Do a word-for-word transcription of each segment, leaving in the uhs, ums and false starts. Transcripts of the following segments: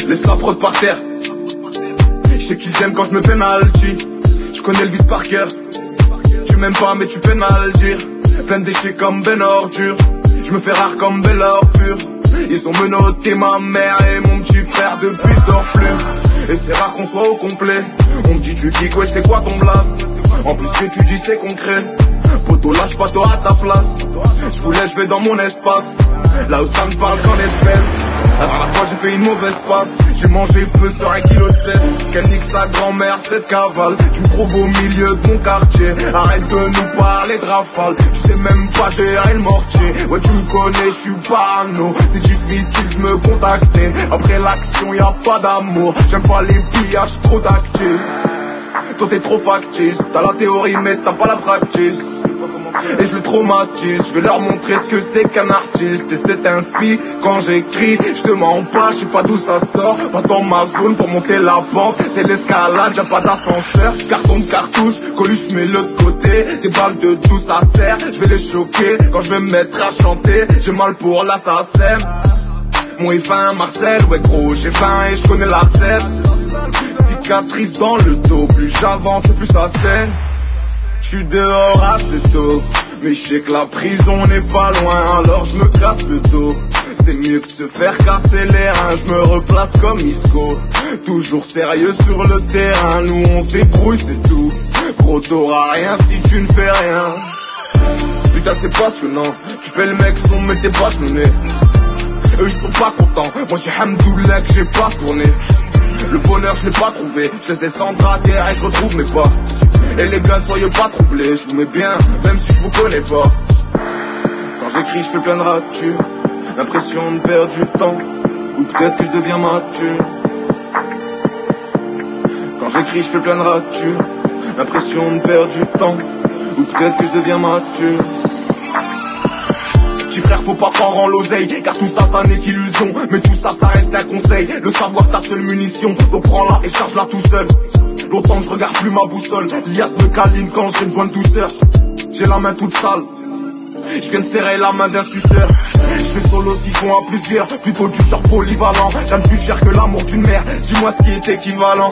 Laisse la prod par terre. Je sais qu'ils aiment quand je me pénalty. Je connais le vice par cœur. Tu m'aimes pas mais tu pénal dire. Plein de déchets comme Ben Ordure. Je me fais rare comme Belle Pure. Ils ont menotté ma mère et mon petit frère. Depuis je dors plus. Et c'est rare qu'on soit au complet. On me dit tu dis quoi, c'est quoi ton blase? En plus ce que tu dis c'est concret. Poto lâche pas toi à ta place. Je voulais je vais dans mon espace. Là où ça me parle qu'en espèces. La dernière fois j'ai fait une mauvaise passe. J'ai mangé peu sur un kilo de sel. Qu'elle nique sa grand-mère cette cavale. Tu me trouves au milieu de mon quartier. Arrête de nous parler de rafale. Tu sais même pas gérer le mortier. Ouais tu me connais, je suis parano. C'est difficile de me contacter. Après l'action y a pas d'amour. J'aime pas les pillages trop d'actifs. Toi t'es trop factice. T'as la théorie mais t'as pas la practice. Et je le traumatise, je vais leur montrer ce que c'est qu'un artiste. Et c'est inspi quand j'écris, je te mens pas, je sais pas d'où ça sort. Passe dans ma zone pour monter la pente. C'est l'escalade, y'a pas d'ascenseur. Carton de cartouche, Coluche mets l'autre côté. Des balles de d'où ça sert, je vais les choquer. Quand je vais me mettre à chanter, j'ai mal pour l'assassin. Mon F un Marcel, ouais gros j'ai faim et je connais la recette. Cicatrice dans le dos, plus j'avance plus ça saigne. J'suis dehors assez tôt, mais j'sais que la prison n'est pas loin, alors j'me casse le dos. C'est mieux que de se faire casser les reins, j'me replace comme Isco. Toujours sérieux sur le terrain, nous on débrouille c'est tout. Gros t'auras rien si tu ne fais rien. Putain c'est passionnant, tu fais le mec son mais t'es pas genoné. Eux ils sont pas contents, moi j'ai hamdoullah que j'ai pas tourné. Le bonheur je l'ai pas trouvé, je laisse descendre à terre et je retrouve mes pas. Et les gars soyez pas troublés, je vous mets bien, même si je vous connais pas. Quand j'écris je fais plein de ratures, l'impression de perdre du temps, ou peut-être que je deviens mature. Quand j'écris je fais plein de ratures, l'impression de perdre du temps, ou peut-être que je deviens mature. Petit frère faut pas prendre en l'oseille, car tout ça ça n'est qu'illusion. Mais tout ça ça reste un conseil, le savoir ta seule munition. Donc prends-la et charge-la tout seul. Longtemps que je regarde plus ma boussole, Lias me câline quand j'ai besoin de douceur. J'ai la main toute sale, je viens de serrer la main d'un suceur. Je fais solo ce qu'ils font à plusieurs, plutôt du genre polyvalent. J'aime plus cher que l'amour d'une mère, dis-moi ce qui est équivalent.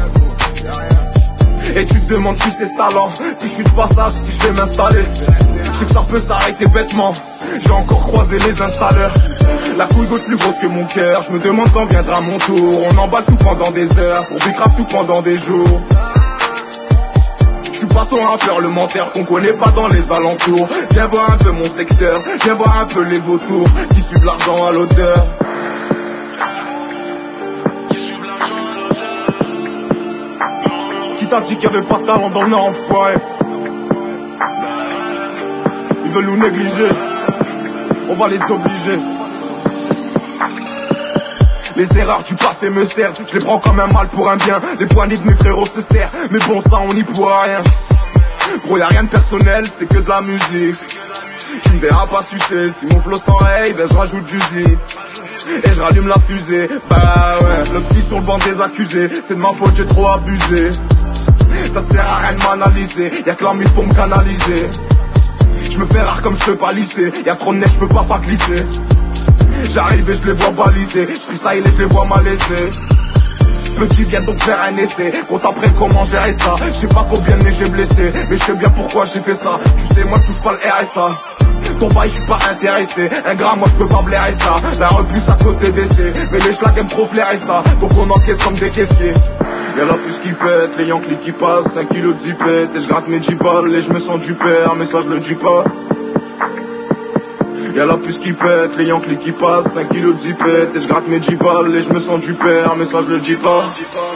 Et tu te demandes qui c'est ce talent. Si je suis de passage, si je vais m'installer, je sais que ça peut s'arrêter bêtement. J'ai encore croisé les installeurs. La couille gauche plus grosse que mon cœur. Je me demande quand viendra mon tour. On emballe tout pendant des heures, pour bicrave tout pendant des jours. Je suis pas ton rappeur, le menteur qu'on connaît pas dans les alentours. Viens voir un peu mon secteur, viens voir un peu les vautours qui suivent l'argent à l'odeur. Qui t'a dit qu'il y avait pas de talent dans le Nord, enfoiré? Ils veulent nous négliger, on va les obliger. Les erreurs du passé me servent, je les prends comme un mal pour un bien. Les poignées de mes frérots se serrent, mais bon ça on n'y pourra rien. Gros y'a rien de personnel, c'est que de la musique. Tu me verras pas sucer, si mon flow s'enraye, ben je rajoute du zip. Et je rallume la fusée, bah ouais. Le psy sur le banc des accusés, c'est de ma faute j'ai trop abusé. Ça sert à rien de m'analyser, y'a que la mif pour me canaliser. Je me fais rare comme je peux pas lisser, y'a trop de neige, je peux pas pas glisser. J'arrive et je les vois baliser, je freestyle et je les vois malaisés. Petit viens donc faire un essai, qu'on t'apprenne comment gérer ça. Je sais pas combien de j'ai blessé, mais je sais bien pourquoi j'ai fait ça. Tu sais moi je touche pas le R S A. Ton bail je suis pas intéressé, un gras moi je peux pas blairer ça. La repousse à cause des décès, mais les schlags aiment trop flairer ça. Donc on encaisse comme des caissiers. Y'a la puce qui pète, les Yankees qui passent, cinq kilos de zipette. Et je gratte mes dix balles et je me sens du père, mais ça je le dis pas. Y'a la puce qui pète, les Yankees qui passent, cinq kilos de zipette. Et je gratte mes dix balles et je me sens du père, mais ça je le dis pas.